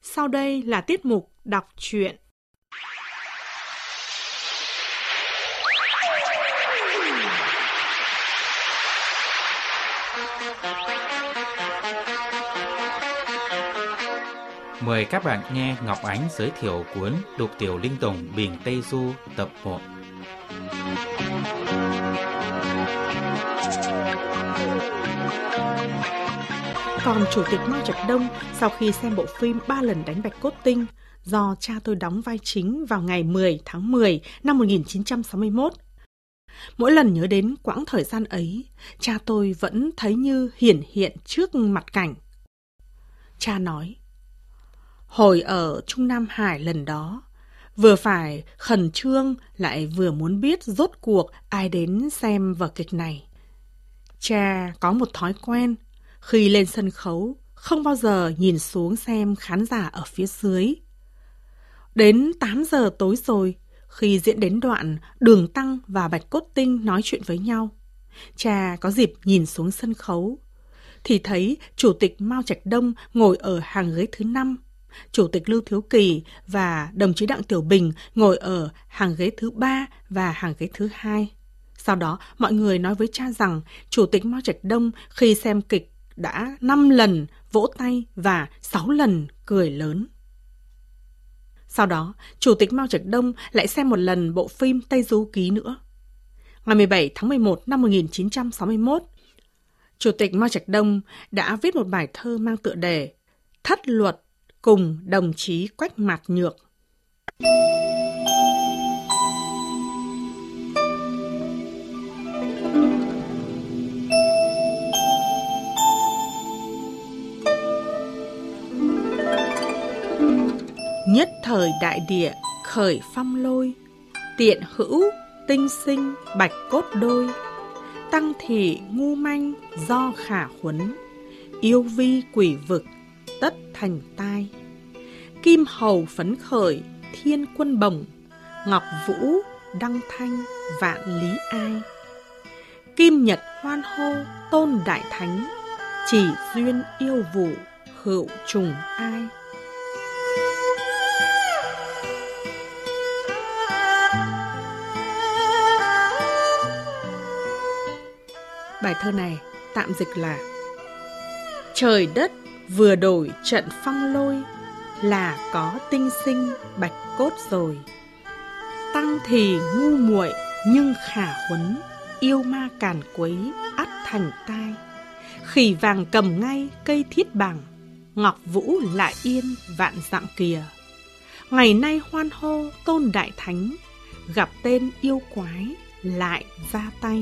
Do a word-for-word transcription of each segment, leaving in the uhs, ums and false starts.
Sau đây là tiết mục đọc truyện. Mời các bạn nghe Ngọc Ánh giới thiệu cuốn Lục Tiểu Linh Tùng Bình Tây Du tập một. Còn Chủ tịch Mao Trạch Đông sau khi xem bộ phim Ba lần đánh Bạch Cốt Tinh do cha tôi đóng vai chính vào ngày mười tháng mười năm một nghìn chín trăm sáu mươi mốt. Mỗi lần nhớ đến quãng thời gian ấy, cha tôi vẫn thấy như hiển hiện trước mặt cảnh. Cha nói, hồi ở Trung Nam Hải lần đó, vừa phải khẩn trương lại vừa muốn biết rốt cuộc ai đến xem vở kịch này. Cha có một thói quen, khi lên sân khấu không bao giờ nhìn xuống xem khán giả ở phía dưới. Đến tám giờ tối rồi, khi diễn đến đoạn Đường Tăng và Bạch Cốt Tinh nói chuyện với nhau, cha có dịp nhìn xuống sân khấu, thì thấy Chủ tịch Mao Trạch Đông ngồi ở hàng ghế thứ năm, Chủ tịch Lưu Thiếu Kỳ và đồng chí Đặng Tiểu Bình ngồi ở hàng ghế thứ ba và hàng ghế thứ hai. Sau đó, mọi người nói với cha rằng Chủ tịch Mao Trạch Đông khi xem kịch đã năm lần vỗ tay và sáu lần cười lớn. Sau đó, Chủ tịch Mao Trạch Đông lại xem một lần bộ phim Tây Du Ký nữa. Ngày mười bảy tháng mười một năm một nghìn chín trăm sáu mươi mốt, Chủ tịch Mao Trạch Đông đã viết một bài thơ mang tựa đề Thất Luật cùng đồng chí Quách Mạt Nhược. Nhất thời đại địa khởi phong lôi, tiện hữu tinh sinh bạch cốt đôi. Tăng thị ngu manh do khả huấn, yêu vi quỷ vực tất thành tai. Kim hầu phấn khởi thiên quân bồng, ngọc vũ đăng thanh vạn lý ai. Kim nhật hoan hô tôn đại thánh, chỉ duyên yêu vụ hữu trùng ai. Bài thơ này tạm dịch là: trời đất vừa đổi trận phong lôi, là có tinh sinh bạch cốt rồi. Tăng thì ngu muội nhưng khả huấn, yêu ma càn quấy ắt thành tai. Khỉ vàng cầm ngay cây thiết bằng, ngọc vũ lại yên vạn dặm kìa. Ngày nay hoan hô tôn đại thánh, gặp tên yêu quái lại ra tay.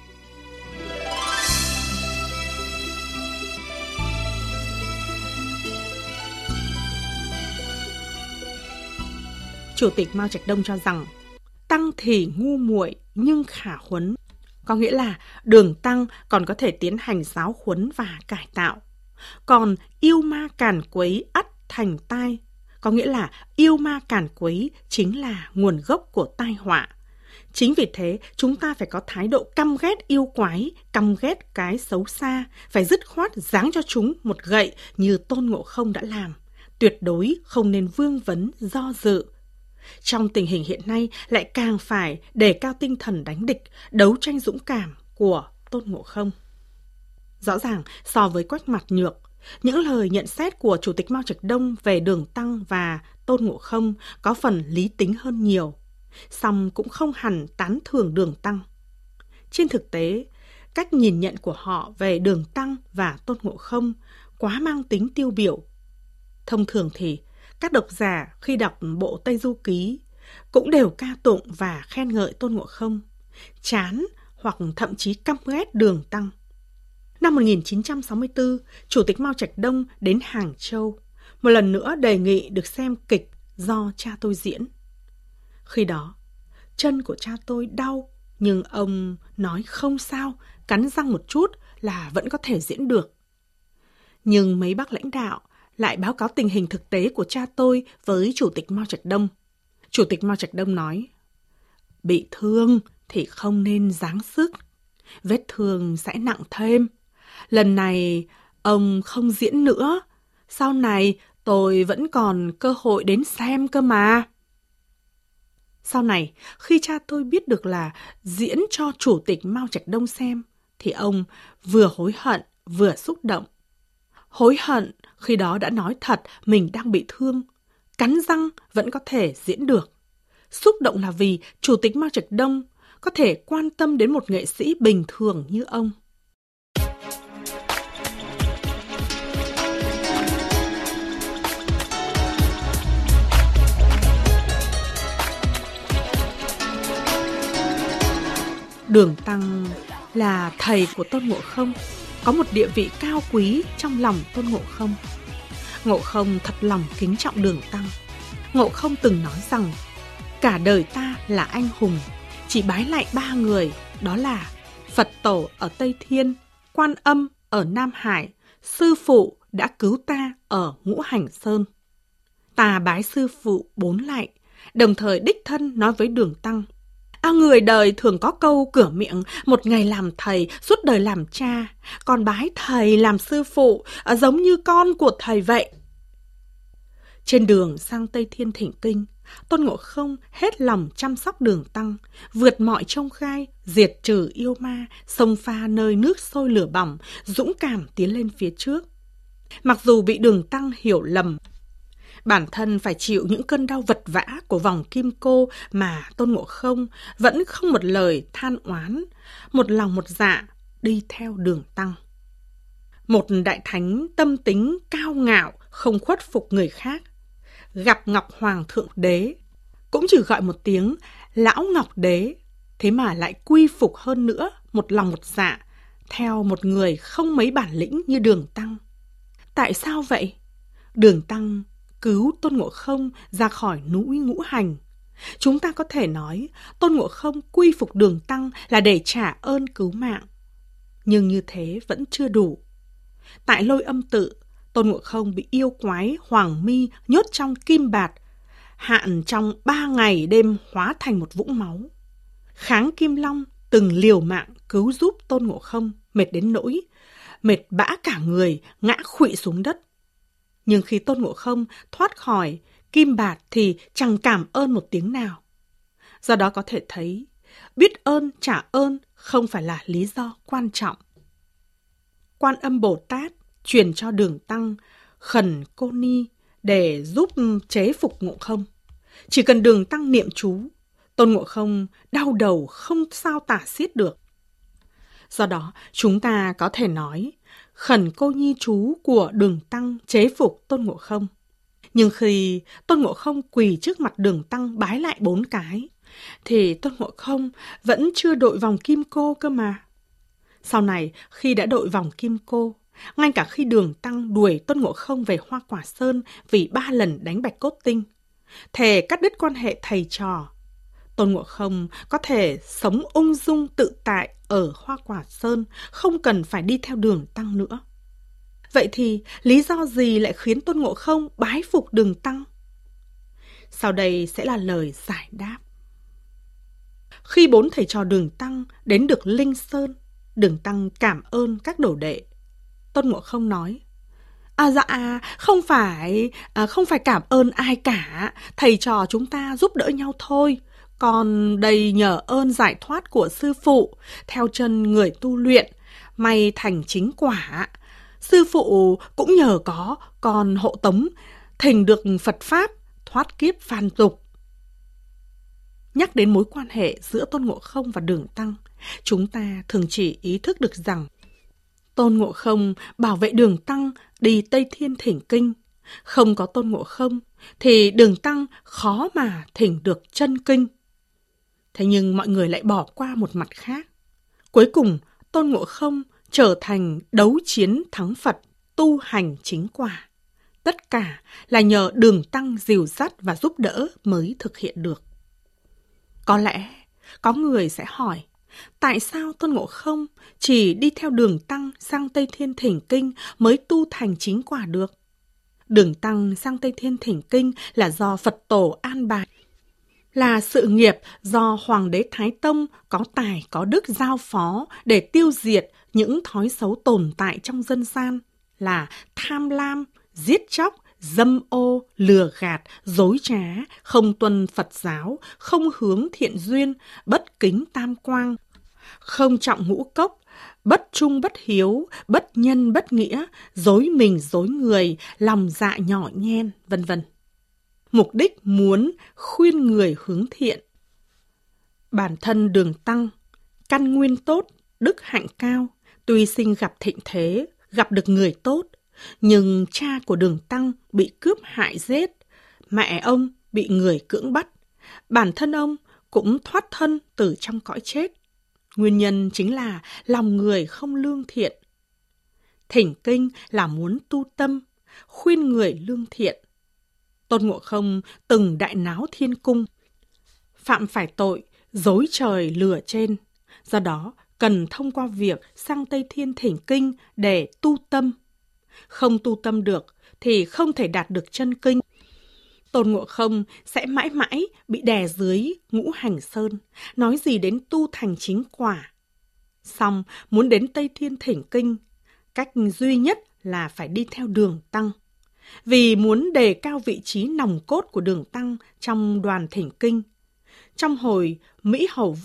Chủ tịch Mao Trạch Đông cho rằng Tăng thì ngu muội nhưng khả huấn, có nghĩa là Đường Tăng còn có thể tiến hành giáo huấn và cải tạo. Còn yêu ma càn quấy ắt thành tai, có nghĩa là yêu ma càn quấy chính là nguồn gốc của tai họa. Chính vì thế, chúng ta phải có thái độ căm ghét yêu quái, căm ghét cái xấu xa, phải dứt khoát giáng cho chúng một gậy như Tôn Ngộ Không đã làm. Tuyệt đối không nên vương vấn do dự. Trong tình hình hiện nay lại càng phải đề cao tinh thần đánh địch, đấu tranh dũng cảm của Tôn Ngộ Không. Rõ ràng, so với Quách Mạt Nhược, những lời nhận xét của Chủ tịch Mao Trạch Đông về Đường Tăng và Tôn Ngộ Không có phần lý tính hơn nhiều, song cũng không hẳn tán thưởng Đường Tăng. Trên thực tế, cách nhìn nhận của họ về Đường Tăng và Tôn Ngộ Không quá mang tính tiêu biểu. Thông thường thì, các độc giả khi đọc bộ Tây Du Ký cũng đều ca tụng và khen ngợi Tôn Ngộ Không, chán hoặc thậm chí căm ghét Đường Tăng. Năm một nghìn chín trăm sáu mươi tư, Chủ tịch Mao Trạch Đông đến Hàng Châu, một lần nữa đề nghị được xem kịch do cha tôi diễn. Khi đó, chân của cha tôi đau, nhưng ông nói không sao, cắn răng một chút là vẫn có thể diễn được. Nhưng mấy bác lãnh đạo lại báo cáo tình hình thực tế của cha tôi với Chủ tịch Mao Trạch Đông. Chủ tịch Mao Trạch Đông nói, bị thương thì không nên giáng sức, vết thương sẽ nặng thêm. Lần này ông không diễn nữa, sau này Tôi vẫn còn cơ hội đến xem cơ mà. Sau này, khi cha tôi biết được là diễn cho Chủ tịch Mao Trạch Đông xem, thì ông vừa hối hận vừa xúc động. Hối hận khi đó đã nói thật mình đang bị thương, cắn răng vẫn có thể diễn được. Xúc động là vì Chủ tịch Mao Trạch Đông có thể quan tâm đến một nghệ sĩ bình thường như ông. Đường Tăng là thầy của Tôn Ngộ Không, có một địa vị cao quý trong lòng Tôn Ngộ Không. Ngộ Không thật lòng kính trọng Đường Tăng. Ngộ Không từng nói rằng, cả đời ta là anh hùng, chỉ bái lại ba người, đó là Phật Tổ ở Tây Thiên, Quan Âm ở Nam Hải, Sư Phụ đã cứu ta ở Ngũ Hành Sơn. Ta bái Sư Phụ bốn lạy, đồng thời đích thân nói với Đường Tăng, À, người đời thường có câu cửa miệng, một ngày làm thầy, suốt đời làm cha, còn bái thầy làm sư phụ, giống như con của thầy vậy. Trên đường sang Tây Thiên thỉnh kinh, Tôn Ngộ Không hết lòng chăm sóc Đường Tăng, vượt mọi chông gai, diệt trừ yêu ma, xông pha nơi nước sôi lửa bỏng, dũng cảm tiến lên phía trước. Mặc dù bị Đường Tăng hiểu lầm, bản thân phải chịu những cơn đau vật vã của vòng kim cô mà Tôn Ngộ Không vẫn không một lời than oán, một lòng một dạ đi theo Đường Tăng. Một đại thánh tâm tính cao ngạo, không khuất phục người khác, gặp Ngọc Hoàng Thượng Đế, cũng chỉ gọi một tiếng Lão Ngọc Đế, thế mà lại quy phục hơn nữa, một lòng một dạ, theo một người không mấy bản lĩnh như Đường Tăng. Tại sao vậy? Đường Tăng cứu Tôn Ngộ Không ra khỏi núi Ngũ Hành. Chúng ta có thể nói Tôn Ngộ Không quy phục Đường Tăng là để trả ơn cứu mạng. Nhưng như thế vẫn chưa đủ. Tại Lôi Âm Tự, Tôn Ngộ Không bị yêu quái Hoàng Mi nhốt trong kim bạt, hạn trong ba ngày đêm hóa thành một vũng máu. Kháng Kim Long từng liều mạng cứu giúp Tôn Ngộ Không, mệt đến nỗi mệt bã cả người, ngã khuỵu xuống đất. Nhưng khi Tôn Ngộ Không thoát khỏi kim bạt thì chẳng cảm ơn một tiếng nào. Do đó có thể thấy, biết ơn trả ơn không phải là lý do quan trọng. Quan Âm Bồ Tát truyền cho Đường Tăng Khẩn Cô Ni để giúp chế phục Ngộ Không. Chỉ cần Đường Tăng niệm chú, Tôn Ngộ Không đau đầu không sao tả xiết được. Do đó, chúng ta có thể nói Khẩn Cô Nhi chú của Đường Tăng chế phục Tôn Ngộ Không. Nhưng khi Tôn Ngộ Không quỳ trước mặt Đường Tăng bái lại bốn cái, thì Tôn Ngộ Không vẫn chưa đội vòng kim cô cơ mà. Sau này, khi đã đội vòng kim cô, ngay cả khi Đường Tăng đuổi Tôn Ngộ Không về Hoa Quả Sơn vì ba lần đánh Bạch Cốt Tinh, thề cắt đứt quan hệ thầy trò, Tôn Ngộ Không có thể sống ung dung tự tại ở Hoa Quả Sơn, không cần phải đi theo Đường Tăng nữa. Vậy thì lý do gì lại khiến Tôn Ngộ Không bái phục Đường Tăng? Sau đây sẽ là lời giải đáp. Khi bốn thầy trò Đường Tăng đến được Linh Sơn, Đường Tăng cảm ơn các đồ đệ. Tôn Ngộ Không nói, À dạ, không phải, à, không phải cảm ơn ai cả, thầy trò chúng ta giúp đỡ nhau thôi. Còn đây nhờ ơn giải thoát của sư phụ, theo chân người tu luyện, may thành chính quả. Sư phụ cũng nhờ có, còn hộ tống, thỉnh được Phật Pháp, thoát kiếp phàm tục. Nhắc đến mối quan hệ giữa Tôn Ngộ Không và Đường Tăng, chúng ta thường chỉ ý thức được rằng Tôn Ngộ Không bảo vệ Đường Tăng đi Tây Thiên thỉnh kinh. Không có Tôn Ngộ Không thì Đường Tăng khó mà thỉnh được chân kinh. Thế nhưng mọi người lại bỏ qua một mặt khác. Cuối cùng, Tôn Ngộ Không trở thành đấu chiến thắng Phật, tu hành chính quả. Tất cả là nhờ Đường Tăng dìu dắt và giúp đỡ mới thực hiện được. Có lẽ, có người sẽ hỏi, tại sao Tôn Ngộ Không chỉ đi theo Đường Tăng sang Tây Thiên thỉnh kinh mới tu thành chính quả được? Đường Tăng sang Tây Thiên thỉnh kinh là do Phật Tổ an bài, là sự nghiệp do Hoàng đế Thái Tông có tài có đức giao phó để tiêu diệt những thói xấu tồn tại trong dân gian, là tham lam, giết chóc, dâm ô, lừa gạt, dối trá, không tuân Phật giáo, không hướng thiện duyên, bất kính tam quang, không trọng ngũ cốc, bất trung bất hiếu, bất nhân bất nghĩa, dối mình dối người, lòng dạ nhỏ nhen, vân vân. Mục đích muốn khuyên người hướng thiện. Bản thân Đường Tăng, căn nguyên tốt, đức hạnh cao, tuy sinh gặp thịnh thế, gặp được người tốt, nhưng cha của Đường Tăng bị cướp hại giết, mẹ ông bị người cưỡng bắt, bản thân ông cũng thoát thân từ trong cõi chết. Nguyên nhân chính là lòng người không lương thiện. Thỉnh kinh là muốn tu tâm, khuyên người lương thiện. Tôn Ngộ Không từng đại náo thiên cung, phạm phải tội dối trời lừa trên, do đó cần thông qua việc sang Tây Thiên thỉnh kinh để tu tâm. Không tu tâm được thì không thể đạt được chân kinh. Tôn Ngộ Không sẽ mãi mãi bị đè dưới ngũ hành sơn, nói gì đến tu thành chính quả. Xong, muốn đến Tây Thiên thỉnh kinh, cách duy nhất là phải đi theo Đường Tăng. Vì muốn đề cao vị trí nòng cốt của Đường Tăng trong đoàn thỉnh kinh. Trong hồi Mỹ Hầu